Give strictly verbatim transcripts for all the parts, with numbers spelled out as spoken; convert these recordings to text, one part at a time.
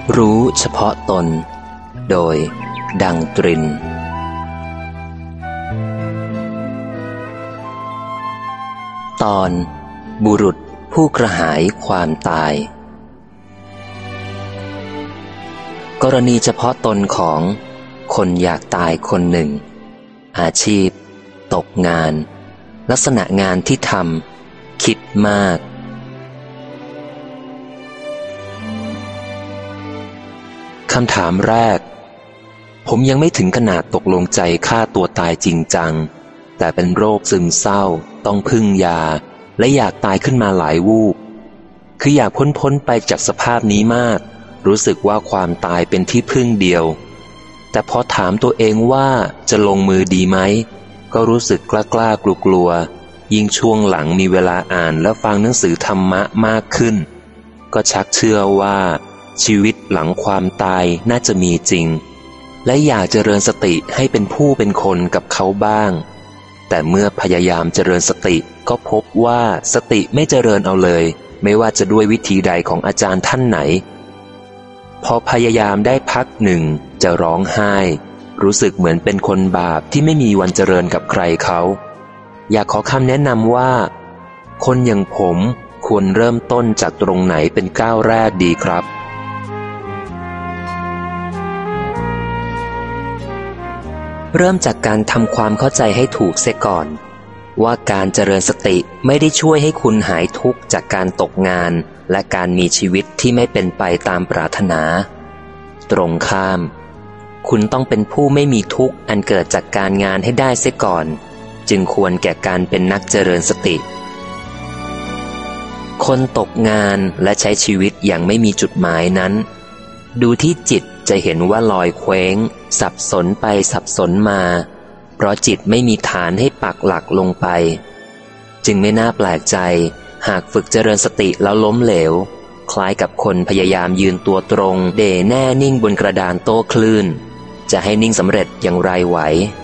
รู้เฉพาะตนโดยดังตรินตอนบุรุษผู้กระหายความตายกรณีเฉพาะตนของคนอยากตายคนหนึ่งอาชีพตกงานลักษณะงานที่ทำคิดมากคำถามแรกผมยังไม่ถึงขนาดตกลงใจฆ่าตัวตายจริงจังแต่เป็นโรคซึมเศร้าต้องพึ่งยาและอยากตายขึ้นมาหลายวูบคืออยากพ้นพ้นไปจากสภาพนี้มากรู้สึกว่าความตายเป็นที่พึ่งเดียวแต่พอถามตัวเองว่าจะลงมือดีไหมก็รู้สึกกล้ากล้ากลัวกลัวยิ่งช่วงหลังมีเวลาอ่านและฟังหนังสือธรรมะมากขึ้นก็ชักเชื่อว่าชีวิตหลังความตายน่าจะมีจริงและอยากเจริญสติให้เป็นผู้เป็นคนกับเขาบ้างแต่เมื่อพยายามเจริญสติก็พบว่าสติไม่เจริญเอาเลยไม่ว่าจะด้วยวิธีใดของอาจารย์ท่านไหนพอพยายามได้พักหนึ่งจะร้องไห้รู้สึกเหมือนเป็นคนบาปที่ไม่มีวันเจริญกับใครเขาอยากขอคำแนะนำว่าคนอย่างผมควรเริ่มต้นจากตรงไหนเป็นก้าวแรกดีครับเริ่มจากการทำความเข้าใจให้ถูกเสียก่อนว่าการเจริญสติไม่ได้ช่วยให้คุณหายทุกข์จากการตกงานและการมีชีวิตที่ไม่เป็นไปตามปรารถนาตรงข้ามคุณต้องเป็นผู้ไม่มีทุกข์อันเกิดจากการงานให้ได้เสียก่อนจึงควรแก่การเป็นนักเจริญสติคนตกงานและใช้ชีวิตอย่างไม่มีจุดหมายนั้นดูที่จิตจะเห็นว่าลอยเคว้งสับสนไปสับสนมาเพราะจิตไม่มีฐานให้ปักหลักลงไปจึงไม่น่าแปลกใจหากฝึกเจริญสติแล้วล้มเหลวคล้ายกับคนพยายามยืนตัวตรงเด่แน่นิ่งบนกระดานโต้คลื่นจะให้นิ่งสำเร็จอย่างไรไหว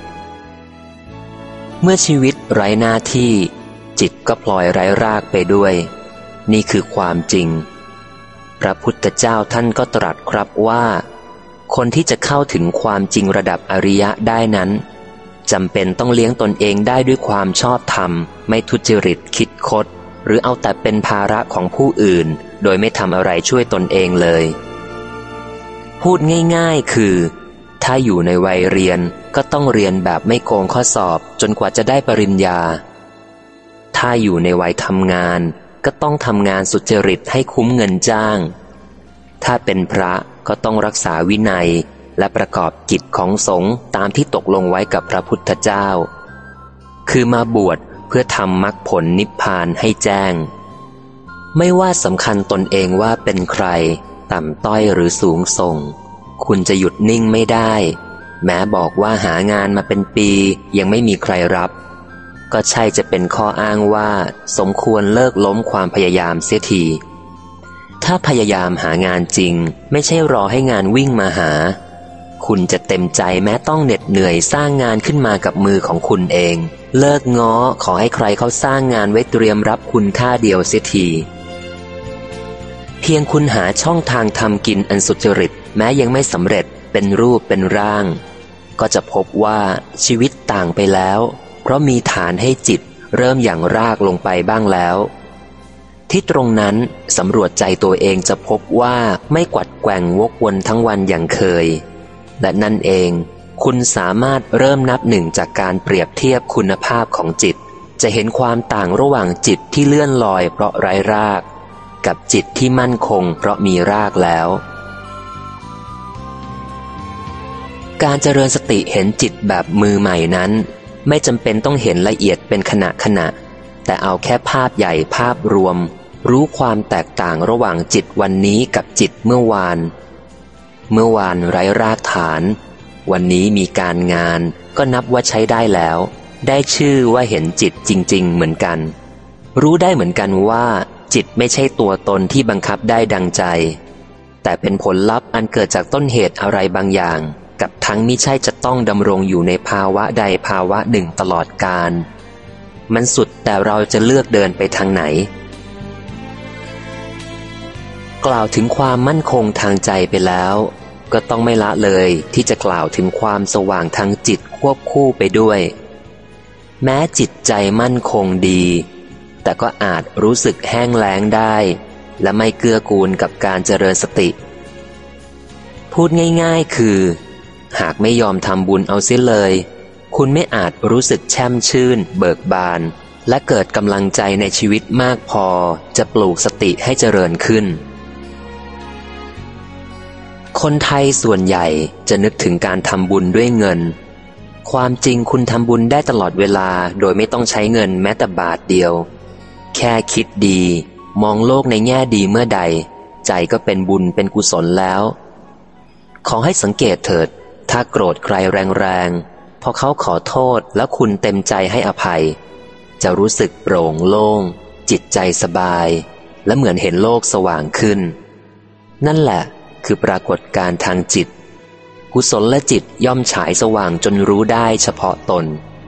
เมื่อชีวิตไร้หน้าที่จิตก็พลอยไร้รากไปด้วยนี่คือความจริงพระพุทธเจ้าท่านก็ตรัสครับว่าคนที่จะเข้าถึงความจริงระดับอริยะได้นั้นจำเป็นต้องเลี้ยงตนเองได้ด้วยความชอบธรรมไม่ทุจริตคิดคดหรือเอาแต่เป็นภาระของผู้อื่นโดยไม่ทำอะไรช่วยตนเองเลยพูดง่ายๆคือถ้าอยู่ในวัยเรียนก็ต้องเรียนแบบไม่โกงข้อสอบจนกว่าจะได้ปริญญาถ้าอยู่ในวัยทำงานก็ต้องทำงานสุจริตให้คุ้มเงินจ้างถ้าเป็นพระก็ต้องรักษาวินัยและประกอบกิจของสงฆ์ตามที่ตกลงไว้กับพระพุทธเจ้าคือมาบวชเพื่อทำมรรคผลนิพพานให้แจ้งไม่ว่าสำคัญตนเองว่าเป็นใครต่ำต้อยหรือสูงส่งคุณจะหยุดนิ่งไม่ได้แม้บอกว่าหางานมาเป็นปียังไม่มีใครรับก็ใช่จะเป็นข้ออ้างว่าสมควรเลิกล้มความพยายามเสียทีถ้าพยายามหางานจริงไม่ใช่รอให้งานวิ่งมาหาคุณจะเต็มใจแม้ต้องเหน็ดเหนื่อยสร้างงานขึ้นมากับมือของคุณเองเลิกง้อขอให้ใครเขาสร้างงานไว้เตรียมรับคุณค่าเดียวเสียทีเพียงคุณหาช่องทางทำกินอันสุจริตแม้ยังไม่สำเร็จเป็นรูปเป็นร่างก็จะพบว่าชีวิตต่างไปแล้วเพราะมีฐานให้จิตเริ่มอย่างรากลงไปบ้างแล้วที่ตรงนั้นสำรวจใจตัวเองจะพบว่าไม่กวัดแกว่งวกวนทั้งวันอย่างเคยและนั่นเองคุณสามารถเริ่มนับหนึ่งจากการเปรียบเทียบคุณภาพของจิตจะเห็นความต่างระหว่างจิตที่เลื่อนลอยเพราะไร้รากกับจิตที่มั่นคงเพราะมีรากแล้วการเจริญสติเห็นจิตแบบมือใหม่นั้นไม่จำเป็นต้องเห็นละเอียดเป็นขณะขณะแต่เอาแค่ภาพใหญ่ภาพรวมรู้ความแตกต่างระหว่างจิตวันนี้กับจิตเมื่อวานเมื่อวานไร้รากฐานวันนี้มีการงานก็นับว่าใช้ได้แล้วได้ชื่อว่าเห็นจิตจริงๆเหมือนกันรู้ได้เหมือนกันว่าจิตไม่ใช่ตัวตนที่บังคับได้ดังใจแต่เป็นผลลัพธ์อันเกิดจากต้นเหตุอะไรบางอย่างกับทั้งมิใช่จะต้องดำรงอยู่ในภาวะใดภาวะหนึ่งตลอดกาลมันสุดแต่เราจะเลือกเดินไปทางไหนกล่าวถึงความมั่นคงทางใจไปแล้วก็ต้องไม่ละเลยที่จะกล่าวถึงความสว่างทางจิตควบคู่ไปด้วยแม้จิตใจมั่นคงดีแต่ก็อาจรู้สึกแห้งแล้งได้และไม่เกื้อกูลกับการเจริญสติพูดง่ายๆคือหากไม่ยอมทำบุญเอาเสียเลยคุณไม่อาจรู้สึกแช่มชื่นเบิกบานและเกิดกำลังใจในชีวิตมากพอจะปลูกสติให้เจริญขึ้นคนไทยส่วนใหญ่จะนึกถึงการทำบุญด้วยเงินความจริงคุณทำบุญได้ตลอดเวลาโดยไม่ต้องใช้เงินแม้แต่บาทเดียวแค่คิดดีมองโลกในแง่ดีเมื่อใดใจก็เป็นบุญเป็นกุศลแล้วขอให้สังเกตเถิดถ้าโกรธใครแรงๆพอเขาขอโทษแล้วคุณเต็มใจให้อภัยจะรู้สึกโปร่งโล่งจิตใจสบายและเหมือนเห็นโลกสว่างขึ้นนั่นแหละคือปรากฏการณ์ทางจิตกุศลและจิตย่อมฉายสว่างจนรู้ได้เฉพาะตน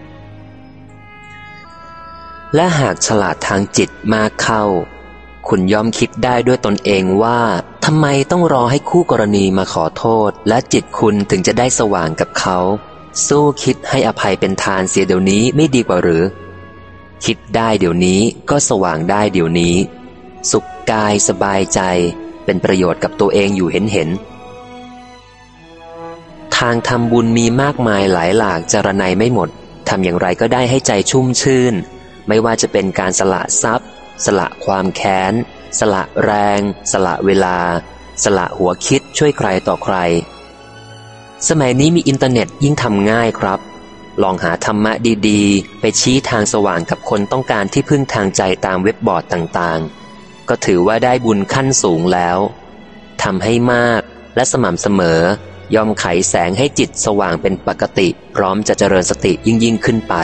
และหากฉลาดทางจิตมากเข้าคุณย่อมคิดได้ด้วยตนเองว่าทำไมต้องรอให้คู่กรณีมาขอโทษและจิตคุณถึงจะได้สว่างกับเขาสู้คิดให้อภัยเป็นทานเสียเดี๋ยวนี้ไม่ดีกว่าหรือคิดได้เดี๋ยวนี้ก็สว่างได้เดี๋ยวนี้สุขกายสบายใจเป็นประโยชน์กับตัวเองอยู่เห็นเห็นทางทำบุญมีมากมายหลายหลากจรนัยไม่หมดทำอย่างไรก็ได้ให้ใจชุ่มชื่นไม่ว่าจะเป็นการสละทรัพย์สละความแค้นสละแรงสละเวลาสละหัวคิดช่วยใครต่อใครสมัยนี้มีอินเทอร์เน็ตยิ่งทำง่ายครับลองหาธรรมะดีๆไปชี้ทางสว่างกับคนต้องการที่พึ่งทางใจตามเว็บบอร์ดต่างๆก็ถือว่าได้บุญขั้นสูงแล้วทำให้มากและสม่ำเสมอย่อมไขแสงให้จิตสว่างเป็นปกติพร้อมจะเจริญสติยิ่งยิ่งขึ้นไป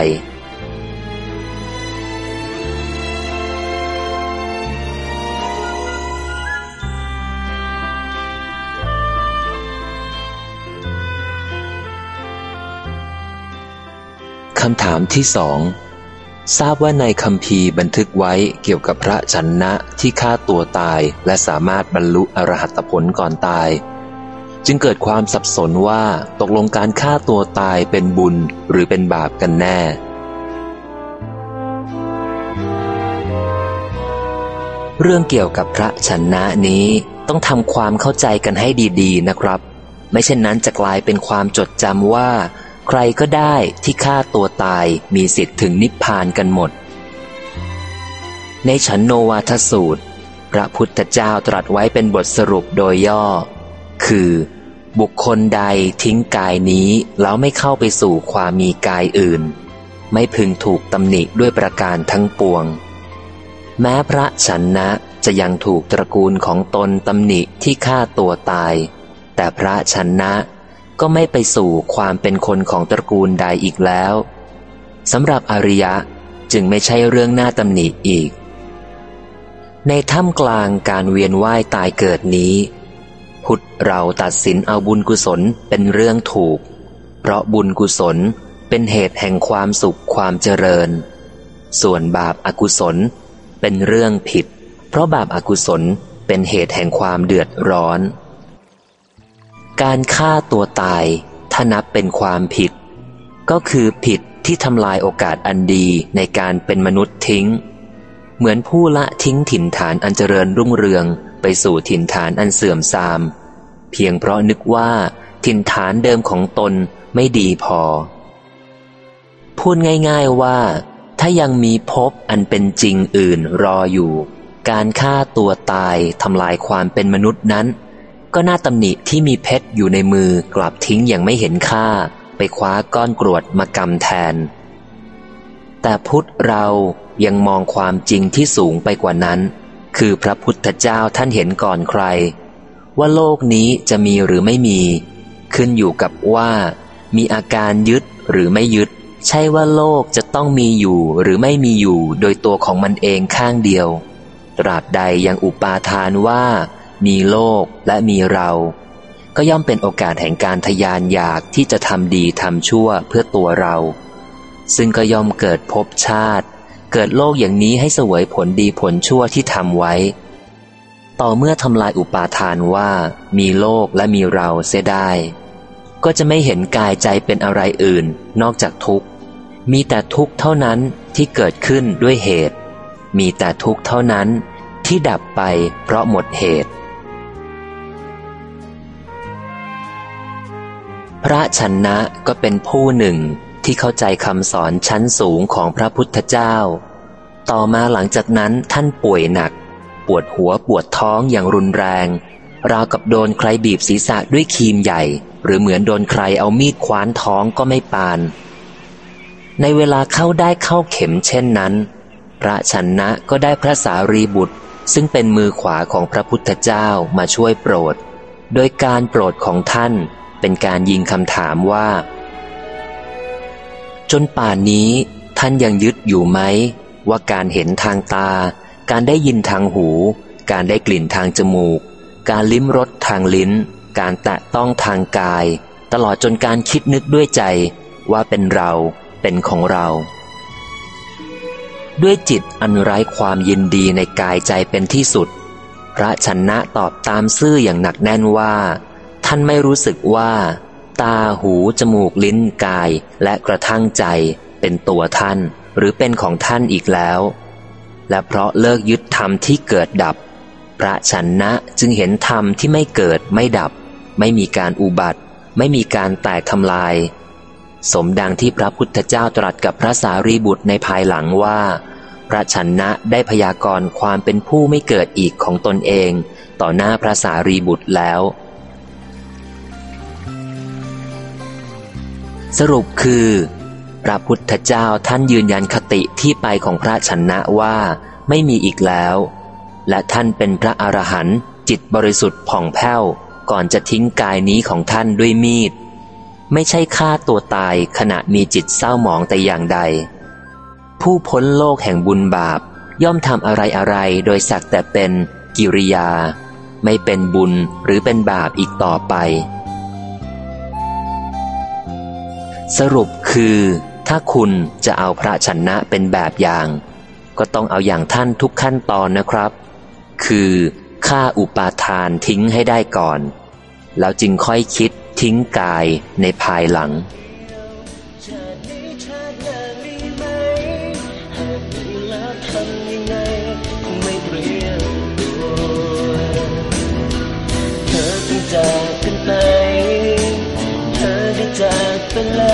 คำถามที่สองทราบว่าในคัมภีร์บันทึกไว้เกี่ยวกับพระฉันนะที่ฆ่าตัวตายและสามารถบรรลุอรหัตผลก่อนตายจึงเกิดความสับสนว่าตกลงการฆ่าตัวตายเป็นบุญหรือเป็นบาปกันแน่เรื่องเกี่ยวกับพระฉันนะนี้ต้องทำความเข้าใจกันให้ดีๆนะครับไม่เช่นนั้นจะกลายเป็นความจดจำว่าใครก็ได้ที่ฆ่าตัวตายมีสิทธิ์ถึงนิพพานกันหมดในฉันโนวาทสูตรพระพุทธเจ้าตรัสไว้เป็นบทสรุปโดยย่อคือบุคคลใดทิ้งกายนี้แล้วไม่เข้าไปสู่ความมีกายอื่นไม่พึงถูกตำหนิด้วยประการทั้งปวงแม้พระฉันนะจะยังถูกตระกูลของตนตำหนิที่ฆ่าตัวตายแต่พระฉันนะก็ไม่ไปสู่ความเป็นคนของตระกูลใดอีกแล้วสำหรับอริยะจึงไม่ใช่เรื่องน่าตำหนิอีกในท่ามกลางการเวียนว่ายตายเกิดนี้พุทธเราตัดสินเอาบุญกุศลเป็นเรื่องถูกเพราะบุญกุศลเป็นเหตุแห่งความสุขความเจริญส่วนบาปอกุศลเป็นเรื่องผิดเพราะบาปอกุศลเป็นเหตุแห่งความเดือดร้อนการฆ่าตัวตายถ้านับเป็นความผิดก็คือผิดที่ทำลายโอกาสอันดีในการเป็นมนุษย์ทิ้งเหมือนผู้ละทิ้งถิ่นฐานอันเจริญรุ่งเรืองไปสู่ถิ่นฐานอันเสื่อมทรามเพียงเพราะนึกว่าถิ่นฐานเดิมของตนไม่ดีพอพูดง่ายๆว่าถ้ายังมีภพอันเป็นจริงอื่นรออยู่การฆ่าตัวตายทำลายความเป็นมนุษย์นั้นก็น่าตำหนิที่มีเพชรอยู่ในมือกลับทิ้งอย่างไม่เห็นค่าไปคว้าก้อนกรวดมากำแทนแต่พุทธเรายังมองความจริงที่สูงไปกว่านั้นคือพระพุทธเจ้าท่านเห็นก่อนใครว่าโลกนี้จะมีหรือไม่มีขึ้นอยู่กับว่ามีอาการยึดหรือไม่ยึดใช่ว่าโลกจะต้องมีอยู่หรือไม่มีอยู่โดยตัวของมันเองข้างเดียวตราบใดยังอุปาทานว่ามีโลกและมีเราก็ย่อมเป็นโอกาสแห่งการทยานอยากที่จะทำดีทำชั่วเพื่อตัวเราซึ่งก็ย่อมเกิดภพชาติเกิดโลกอย่างนี้ให้เสวยผลดีผลชั่วที่ทำไว้ต่อเมื่อทำลายอุปาทานว่ามีโลกและมีเราเสียได้ก็จะไม่เห็นกายใจเป็นอะไรอื่นนอกจากทุกข์มีแต่ทุกข์เท่านั้นที่เกิดขึ้นด้วยเหตุมีแต่ทุกข์เท่านั้นที่ดับไปเพราะหมดเหตุพระชนะก็เป็นผู้หนึ่งที่เข้าใจคำสอนชั้นสูงของพระพุทธเจ้าต่อมาหลังจากนั้นท่านป่วยหนักปวดหัวปวดท้องอย่างรุนแรงราวกับโดนใครบีบศีรษะด้วยครีมใหญ่หรือเหมือนโดนใครเอามีดคว้านท้องก็ไม่ปานในเวลาเข้าได้เข้าเข็มเช่นนั้นพระชนะก็ได้พระสารีบุตรซึ่งเป็นมือขวาของพระพุทธเจ้ามาช่วยโปรดโดยการโปรดของท่านเป็นการยิงคำถามว่าจนป่านนี้ท่านยังยึดอยู่ไหมว่าการเห็นทางตาการได้ยินทางหูการได้กลิ่นทางจมูกการลิ้มรสทางลิ้นการแตะต้องทางกายตลอดจนการคิดนึกด้วยใจว่าเป็นเราเป็นของเราด้วยจิตอันไร้ความยินดีในกายใจเป็นที่สุดพระชนะตอบตามซื่ออย่างหนักแน่นว่าท่านไม่รู้สึกว่าตาหูจมูกลิ้นกายและกระทั่งใจเป็นตัวท่านหรือเป็นของท่านอีกแล้วและเพราะเลิกยึดธรรมที่เกิดดับพระชนะจึงเห็นธรรมที่ไม่เกิดไม่ดับไม่มีการอุบัติไม่มีการแตกทำลายสมดังที่พระพุทธเจ้าตรัสกับพระสารีบุตรในภายหลังว่าพระชนะได้พยากรณ์ความเป็นผู้ไม่เกิดอีกของตนเองต่อหน้าพระสารีบุตรแล้วสรุปคือพระพุทธเจ้าท่านยืนยันคติที่ไปของพระชนะว่าไม่มีอีกแล้วและท่านเป็นพระอรหันต์จิตบริสุทธิ์ผ่องแผ้วก่อนจะทิ้งกายนี้ของท่านด้วยมีดไม่ใช่ฆ่าตัวตายขณะมีจิตเศร้าหมองแต่อย่างใดผู้พ้นโลกแห่งบุญบาปย่อมทำอะไรอะไรโดยสักแต่เป็นกิริยาไม่เป็นบุญหรือเป็นบาปอีกต่อไปสรุปคือถ้าคุณจะเอาพระชนะเป็นแบบอย่างก็ต้องเอาอย่างท่านทุกขั้นตอนนะครับคือฆ่าอุปาทานทิ้งให้ได้ก่อนแล้วจึงค่อยคิดทิ้งกายในภายหลังจากกันไปเธอได้จากไปแล้ว